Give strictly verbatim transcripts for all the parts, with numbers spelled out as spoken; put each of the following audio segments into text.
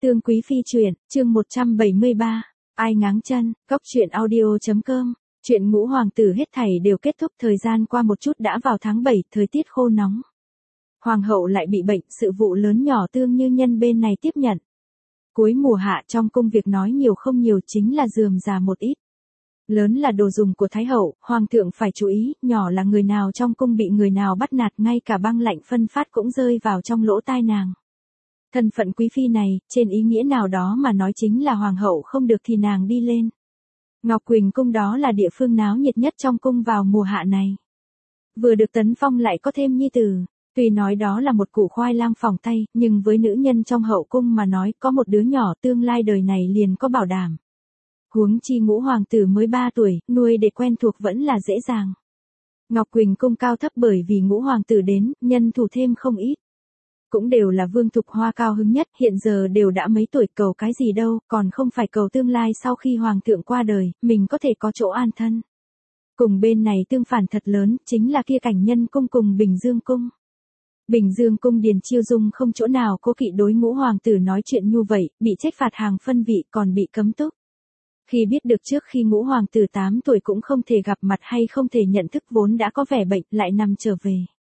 Tương Quý Phi truyện, chương một trăm bảy mươi ba, ai ngáng chân, cóc truyện audio.com, chuyện ngũ hoàng tử hết thảy đều kết thúc. Thời gian qua một chút đã vào tháng bảy, thời tiết khô nóng. Hoàng hậu lại bị bệnh, sự vụ lớn nhỏ Tương Như Nhân bên này tiếp nhận. Cuối mùa hạ trong cung việc nói nhiều không nhiều, chính là rườm rà một ít. Lớn là đồ dùng của Thái hậu, hoàng thượng phải chú ý, nhỏ là người nào trong cung bị người nào bắt nạt, ngay cả băng lạnh phân phát cũng rơi vào trong lỗ tai nàng. Thân phận quý phi này, trên ý nghĩa nào đó mà nói chính là hoàng hậu không được thì nàng đi lên. Ngọc Quỳnh cung đó là địa phương náo nhiệt nhất trong cung vào mùa hạ này. Vừa được tấn phong lại có thêm nhi tử, tuy nói đó là một củ khoai lang phỏng tay, nhưng với nữ nhân trong hậu cung mà nói có một đứa nhỏ tương lai đời này liền có bảo đảm. Huống chi ngũ hoàng tử mới ba tuổi, nuôi để quen thuộc vẫn là dễ dàng. Ngọc Quỳnh cung cao thấp bởi vì ngũ hoàng tử đến, nhân thủ thêm không ít. Cũng đều là Vương Thục Hoa cao hứng nhất, hiện giờ đều đã mấy tuổi, cầu cái gì đâu, còn không phải cầu tương lai sau khi hoàng thượng qua đời, mình có thể có chỗ an thân. Cùng bên này tương phản thật lớn, chính là kia Cảnh Nhân cung cùng Bình Dương cung. Bình Dương cung Điền Chiêu Dung không chỗ nào cố kỵ đối ngũ hoàng tử nói chuyện như vậy, bị trách phạt hàng phân vị còn bị cấm túc. Khi biết được trước khi ngũ hoàng tử tám tuổi cũng không thể gặp mặt hay không thể nhận thức vốn đã có vẻ bệnh lại nằm trở về.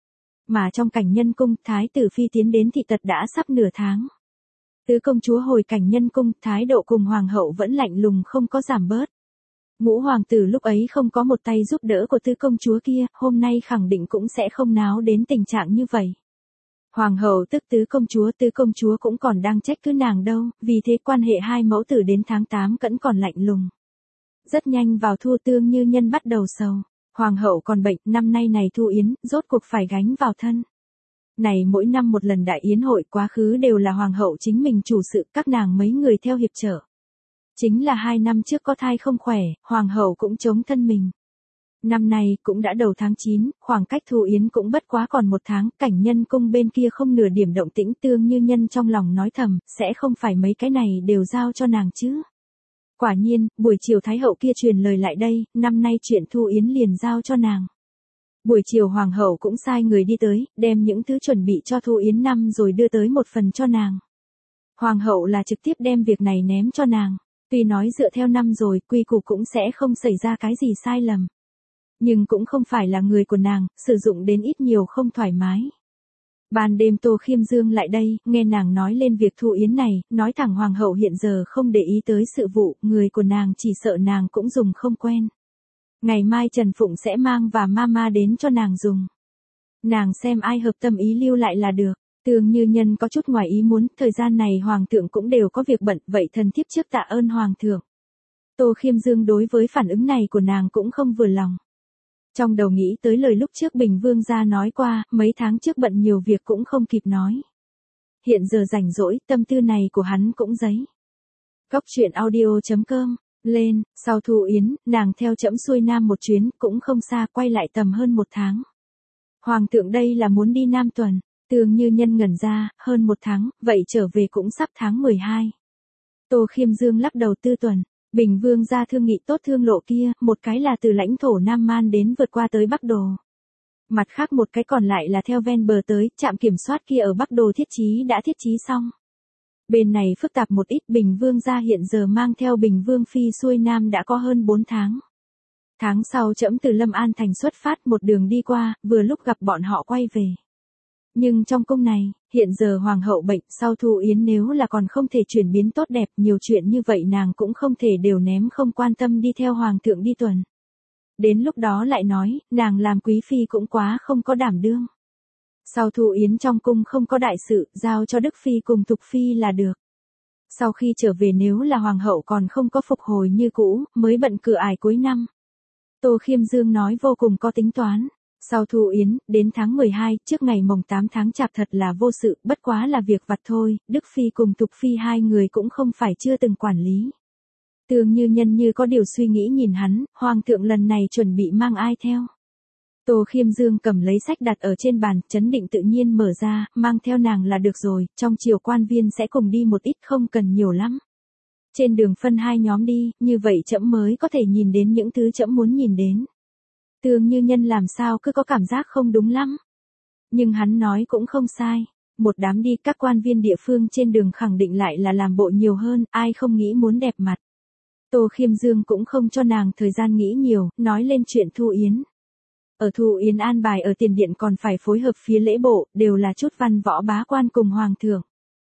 Mà trong Cảnh Nhân cung, thái tử phi tiến đến thị tật đã sắp nửa tháng. Tứ công chúa hồi Cảnh Nhân cung, thái độ cùng hoàng hậu vẫn lạnh lùng không có giảm bớt. Ngũ hoàng tử lúc ấy không có một tay giúp đỡ của tứ công chúa kia, hôm nay khẳng định cũng sẽ không náo đến tình trạng như vậy. Hoàng hậu tức tứ công chúa, tứ công chúa cũng còn đang trách cứ nàng đâu, vì thế quan hệ hai mẫu tử đến tháng tám vẫn còn lạnh lùng. Rất nhanh vào thu Tương Như Nhân bắt đầu sầu. Hoàng hậu còn bệnh, năm nay này Thu Yến, rốt cuộc phải gánh vào thân. Này mỗi năm một lần đại yến hội, quá khứ đều là hoàng hậu chính mình chủ sự, các nàng mấy người theo hiệp trợ. Chính là hai năm trước có thai không khỏe, hoàng hậu cũng chống thân mình. Năm nay cũng đã đầu tháng chín, khoảng cách Thu Yến cũng bất quá còn một tháng, Cảnh Nhân cung bên kia không nửa điểm động tĩnh. Tương Như Nhân trong lòng nói thầm, sẽ không phải mấy cái này đều giao cho nàng chứ. Quả nhiên, buổi chiều Thái hậu kia truyền lời lại đây, năm nay chuyện Thu Yến liền giao cho nàng. Buổi chiều hoàng hậu cũng sai người đi tới, đem những thứ chuẩn bị cho Thu Yến năm rồi đưa tới một phần cho nàng. Hoàng hậu là trực tiếp đem việc này ném cho nàng, tuy nói dựa theo năm rồi, quy củ cũng sẽ không xảy ra cái gì sai lầm. Nhưng cũng không phải là người của nàng, sử dụng đến ít nhiều không thoải mái. Ban đêm Tô Khiêm Dương lại đây, nghe nàng nói lên việc Thu Yến này, nói thẳng hoàng hậu hiện giờ không để ý tới sự vụ, người của nàng chỉ sợ nàng cũng dùng không quen. Ngày mai Trần Phụng sẽ mang và mama đến cho nàng dùng. Nàng xem ai hợp tâm ý lưu lại là được. Tương Như Nhân có chút ngoài ý muốn, thời gian này hoàng thượng cũng đều có việc bận, vậy thần thiếp trước tạ ơn hoàng thượng. Tô Khiêm Dương đối với phản ứng này của nàng cũng không vừa lòng. Trong đầu nghĩ tới lời lúc trước Bình Vương gia nói qua, mấy tháng trước bận nhiều việc cũng không kịp nói. Hiện giờ rảnh rỗi, tâm tư này của hắn cũng giấy. Cóc truyện audio.com, lên, sau Thu Yến, nàng theo trẫm xuôi nam một chuyến, cũng không xa, quay lại tầm hơn một tháng. Hoàng thượng đây là muốn đi Nam tuần, Tương Như Nhân ngẩn ra, hơn một tháng, vậy trở về cũng sắp tháng mười hai. Tô Khiêm Dương lắc đầu tư tuần. Bình Vương gia thương nghị tốt thương lộ kia, một cái là từ lãnh thổ Nam Man đến vượt qua tới Bắc Đồ. Mặt khác một cái còn lại là theo ven bờ tới, trạm kiểm soát kia ở Bắc Đồ thiết trí đã thiết trí xong. Bên này phức tạp một ít, Bình Vương gia hiện giờ mang theo Bình Vương Phi xuôi Nam đã có hơn bốn tháng. Tháng sau trẫm từ Lâm An thành xuất phát một đường đi qua, vừa lúc gặp bọn họ quay về. Nhưng trong cung này, hiện giờ hoàng hậu bệnh, sau Thu Yến nếu là còn không thể chuyển biến tốt đẹp, nhiều chuyện như vậy nàng cũng không thể đều ném không quan tâm đi theo hoàng thượng đi tuần. Đến lúc đó lại nói, nàng làm quý phi cũng quá không có đảm đương. Sau Thu Yến trong cung không có đại sự, giao cho Đức Phi cùng Thục Phi là được. Sau khi trở về nếu là hoàng hậu còn không có phục hồi như cũ, mới bận cửa ải cuối năm. Tô Khiêm Dương nói vô cùng có tính toán. Sau Thu Yến, đến tháng mười hai, trước ngày mồng tám tháng Chạp thật là vô sự, bất quá là việc vặt thôi, Đức Phi cùng Thục Phi hai người cũng không phải chưa từng quản lý. Tương Như Nhân như có điều suy nghĩ nhìn hắn, hoàng thượng lần này chuẩn bị mang ai theo. Tô Khiêm Dương cầm lấy sách đặt ở trên bàn, chấn định tự nhiên mở ra, mang theo nàng là được rồi, trong triều quan viên sẽ cùng đi một ít, không cần nhiều lắm. Trên đường phân hai nhóm đi, như vậy trẫm mới có thể nhìn đến những thứ trẫm muốn nhìn đến. Tương Như Nhân làm sao cứ có cảm giác không đúng lắm. Nhưng hắn nói cũng không sai. Một đám đi, các quan viên địa phương trên đường khẳng định lại là làm bộ nhiều hơn, ai không nghĩ muốn đẹp mặt. Tô Khiêm Dương cũng không cho nàng thời gian nghĩ nhiều, nói lên chuyện Thu Yến. Ở Thu Yến an bài ở tiền điện còn phải phối hợp phía lễ bộ, đều là chút văn võ bá quan cùng hoàng thượng.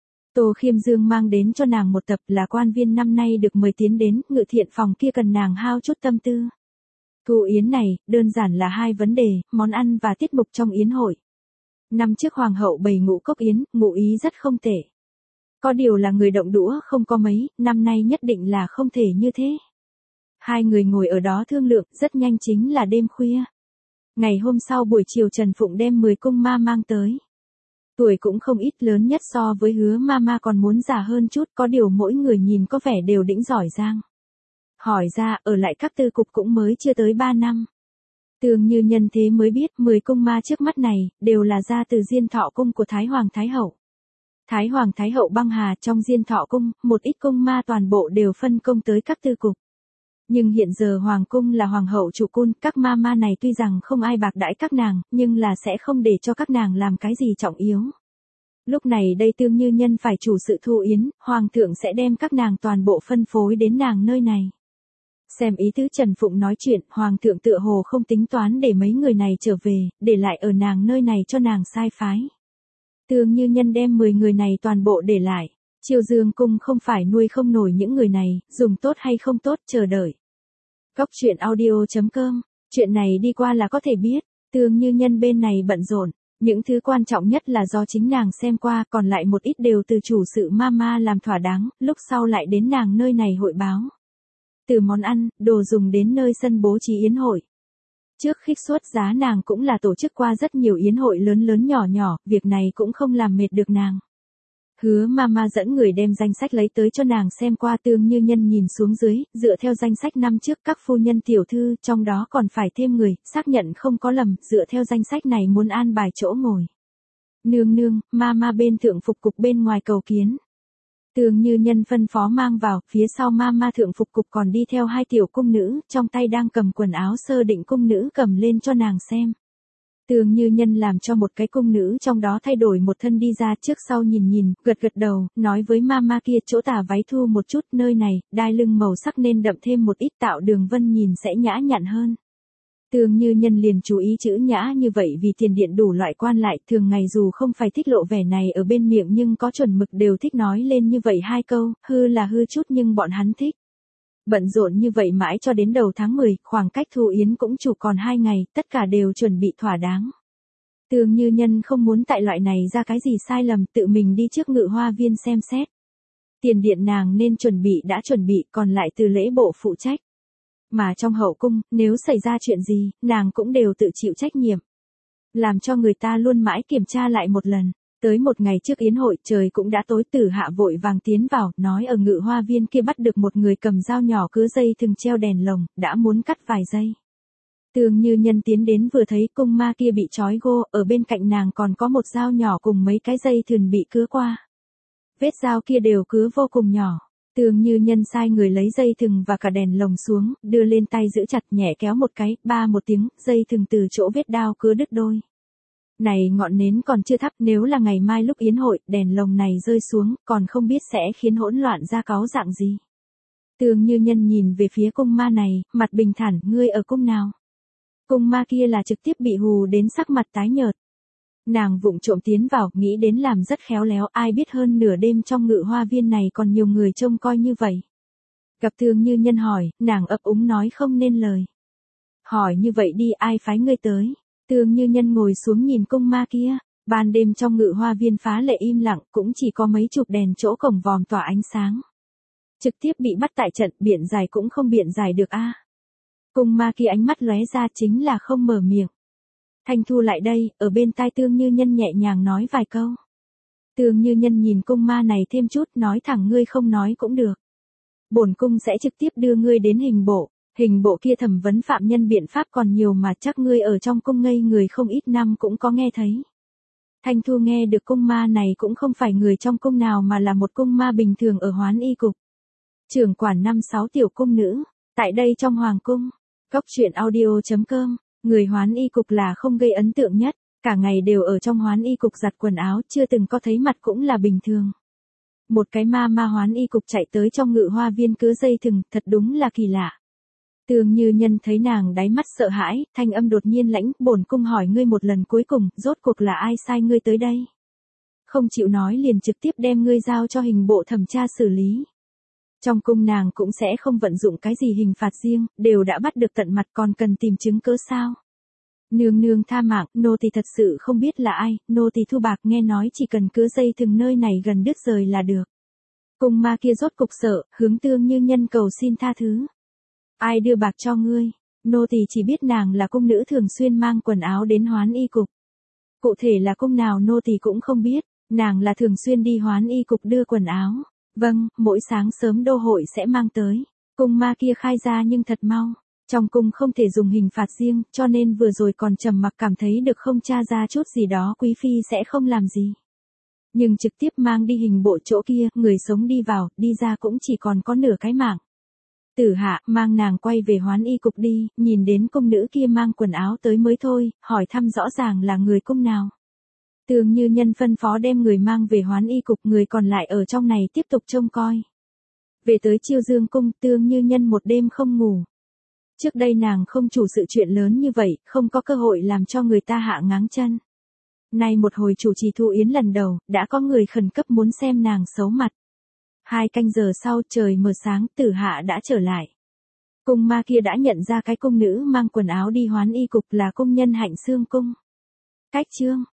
Tô Khiêm Dương mang đến cho nàng một tập là quan viên năm nay được mời tiến đến, ngự thiện phòng kia cần nàng hao chút tâm tư. Thu Yến này, đơn giản là hai vấn đề, món ăn và tiết mục trong yến hội. Năm trước hoàng hậu bày ngũ cốc yến, ngụ ý rất không tệ. Có điều là người động đũa không có mấy, năm nay nhất định là không thể như thế. Hai người ngồi ở đó thương lượng, rất nhanh chính là đêm khuya. Ngày hôm sau buổi chiều Trần Phụng đem mười cung ma mang tới. Tuổi cũng không ít, lớn nhất so với Hứa Mama còn muốn già hơn chút, có điều mỗi người nhìn có vẻ đều đĩnh giỏi giang. Hỏi ra, ở lại các tư cục cũng mới chưa tới ba năm. Tường Như Nhân thế mới biết, mười cung ma trước mắt này, đều là ra từ Diên Thọ Cung của Thái Hoàng Thái Hậu. Thái Hoàng Thái Hậu băng hà trong Diên Thọ Cung, một ít cung ma toàn bộ đều phân công tới các tư cục. Nhưng hiện giờ Hoàng Cung là Hoàng hậu chủ cung, các ma ma này tuy rằng không ai bạc đãi các nàng, nhưng là sẽ không để cho các nàng làm cái gì trọng yếu. Lúc này đây Tương Như Nhân phải chủ sự Thu Yến, Hoàng thượng sẽ đem các nàng toàn bộ phân phối đến nàng nơi này. Xem ý tứ Trần Phụng nói chuyện, Hoàng thượng tựa hồ không tính toán để mấy người này trở về, để lại ở nàng nơi này cho nàng sai phái. Tương Như Nhân đem mười người này toàn bộ để lại. Triều Dương Cung không phải nuôi không nổi những người này, dùng tốt hay không tốt chờ đợi. Góc truyện audio chấm com, chuyện này đi qua là có thể biết, Tương Như Nhân bên này bận rộn, những thứ quan trọng nhất là do chính nàng xem qua, còn lại một ít đều từ chủ sự mama làm thỏa đáng, lúc sau lại đến nàng nơi này hội báo. Từ món ăn, đồ dùng đến nơi sân bố trí yến hội. Trước khích suất giá nàng cũng là tổ chức qua rất nhiều yến hội lớn lớn nhỏ nhỏ, việc này cũng không làm mệt được nàng. Hứa Mama dẫn người đem danh sách lấy tới cho nàng xem qua. Tương Như Nhân nhìn xuống dưới, dựa theo danh sách năm trước các phu nhân tiểu thư, trong đó còn phải thêm người, xác nhận không có lầm, dựa theo danh sách này muốn an bài chỗ ngồi. Nương nương, Mama bên thượng phục cục bên ngoài cầu kiến. Tương Như Nhân phân phó mang vào, phía sau Mama thượng phục cục còn đi theo hai tiểu cung nữ, trong tay đang cầm quần áo sơ định cung nữ cầm lên cho nàng xem. Tương Như Nhân làm cho một cái cung nữ trong đó thay đổi một thân đi ra, trước sau nhìn nhìn, gật gật đầu, nói với Mama kia chỗ tả váy thu một chút, nơi này, đai lưng màu sắc nên đậm thêm một ít, tạo đường vân nhìn sẽ nhã nhặn hơn. Tương Như Nhân liền chú ý chữ nhã như vậy vì tiền điện đủ loại quan lại, thường ngày dù không phải thích lộ vẻ này ở bên miệng nhưng có chuẩn mực đều thích nói lên như vậy hai câu, hư là hư chút nhưng bọn hắn thích. Bận rộn như vậy mãi cho đến đầu tháng mười, khoảng cách Thu Yến cũng chủ còn hai ngày, tất cả đều chuẩn bị thỏa đáng. Tương Như Nhân không muốn tại loại này ra cái gì sai lầm, tự mình đi trước Ngự Hoa Viên xem xét. Tiền điện nàng nên chuẩn bị đã chuẩn bị, còn lại từ lễ bộ phụ trách. Mà trong hậu cung, nếu xảy ra chuyện gì, nàng cũng đều tự chịu trách nhiệm. Làm cho người ta luôn mãi kiểm tra lại một lần. Tới một ngày trước yến hội, trời cũng đã tối, Tử Hạ vội vàng tiến vào, nói ở Ngự Hoa Viên kia bắt được một người cầm dao nhỏ cứa dây thừng treo đèn lồng, đã muốn cắt vài giây. Tương Như Nhân tiến đến vừa thấy cung ma kia bị trói gô, ở bên cạnh nàng còn có một dao nhỏ cùng mấy cái dây thừng bị cứa qua. Vết dao kia đều cứa vô cùng nhỏ. Tương Như Nhân sai người lấy dây thừng và cả đèn lồng xuống, đưa lên tay giữ chặt, nhẹ kéo một cái, ba một tiếng, dây thừng từ chỗ vết đao cứa đứt đôi. Này ngọn nến còn chưa thắp, nếu là ngày mai lúc yến hội, đèn lồng này rơi xuống, còn không biết sẽ khiến hỗn loạn ra cáu dạng gì. Tương Như Nhân nhìn về phía cung ma này, mặt bình thản, ngươi ở cung nào? Cung ma kia là trực tiếp bị hù đến sắc mặt tái nhợt. Nàng vụng trộm tiến vào, nghĩ đến làm rất khéo léo, ai biết hơn nửa đêm trong Ngự Hoa Viên này còn nhiều người trông coi như vậy. Gặp Tương Như Nhân hỏi, nàng ấp úng nói không nên lời. Hỏi như vậy đi, ai phái ngươi tới? Tương Như Nhân ngồi xuống nhìn cung ma kia, ban đêm trong Ngự Hoa Viên phá lệ im lặng, cũng chỉ có mấy chục đèn chỗ cổng vòm tỏa ánh sáng. Trực tiếp bị bắt tại trận, biện giải cũng không biện giải được a. Cung ma kia ánh mắt lóe ra, chính là không mở miệng. Thanh Thu lại đây, ở bên tai Tương Như Nhân nhẹ nhàng nói vài câu. Tương Như Nhân nhìn cung ma này thêm chút, nói thẳng ngươi không nói cũng được. Bổn cung sẽ trực tiếp đưa ngươi đến hình bộ. Hình bộ kia thẩm vấn phạm nhân biện pháp còn nhiều mà, chắc ngươi ở trong cung ngây người không ít năm cũng có nghe thấy. Thanh Thu nghe được cung ma này cũng không phải người trong cung nào mà là một cung ma bình thường ở Hoán Y Cục. Trưởng quản năm sáu tiểu cung nữ, tại đây trong Hoàng Cung. Góc truyện audio chấm com, người Hoán Y Cục là không gây ấn tượng nhất. Cả ngày đều ở trong hoán y cục giặt quần áo, chưa từng có thấy mặt cũng là bình thường. Một cái ma ma hoán y cục chạy tới trong ngự hoa viên cứa dây thừng, thật đúng là kỳ lạ. Tương Như Nhân thấy nàng đáy mắt sợ hãi, thanh âm đột nhiên lãnh, bổn cung hỏi ngươi một lần cuối cùng, rốt cuộc là ai sai ngươi tới đây? Không chịu nói liền trực tiếp đem ngươi giao cho hình bộ thẩm tra xử lý. Trong cung nàng cũng sẽ không vận dụng cái gì hình phạt riêng, đều đã bắt được tận mặt còn cần tìm chứng cớ sao? Nương nương tha mạng, nô tỳ thật sự không biết là ai, nô tỳ thu bạc nghe nói chỉ cần cứa dây thừng nơi này gần đứt rời là được. Cung ma kia rốt cục sợ, hướng Tương Như Nhân cầu xin tha thứ. Ai đưa bạc cho ngươi? Nô tỳ chỉ biết nàng là cung nữ thường xuyên mang quần áo đến hoán y cục. Cụ thể là cung nào nô tỳ cũng không biết, nàng là thường xuyên đi hoán y cục đưa quần áo. Vâng, mỗi sáng sớm đô hội sẽ mang tới. Cung ma kia khai ra nhưng thật mau. Trong cung không thể dùng hình phạt riêng, cho nên vừa rồi còn trầm mặc cảm thấy được không tra ra chút gì đó quý phi sẽ không làm gì. Nhưng trực tiếp mang đi hình bộ chỗ kia, người sống đi vào, đi ra cũng chỉ còn có nửa cái mạng. Tử Hạ mang nàng quay về hoán y cục đi, nhìn đến cung nữ kia mang quần áo tới mới thôi, hỏi thăm rõ ràng là người cung nào. Tương Như Nhân phân phó đem người mang về hoán y cục, người còn lại ở trong này tiếp tục trông coi. Về tới Chiêu Dương cung, Tương Như Nhân một đêm không ngủ. Trước đây nàng không chủ sự chuyện lớn như vậy, không có cơ hội làm cho người ta hạ ngáng chân. Nay một hồi chủ trì thu yến lần đầu, đã có người khẩn cấp muốn xem nàng xấu mặt. Hai canh giờ sau trời mờ sáng, Tử Hạ đã trở lại. Cung ma kia đã nhận ra cái cung nữ mang quần áo đi hoán y cục là cung nhân Hạnh Xương cung. Cách chương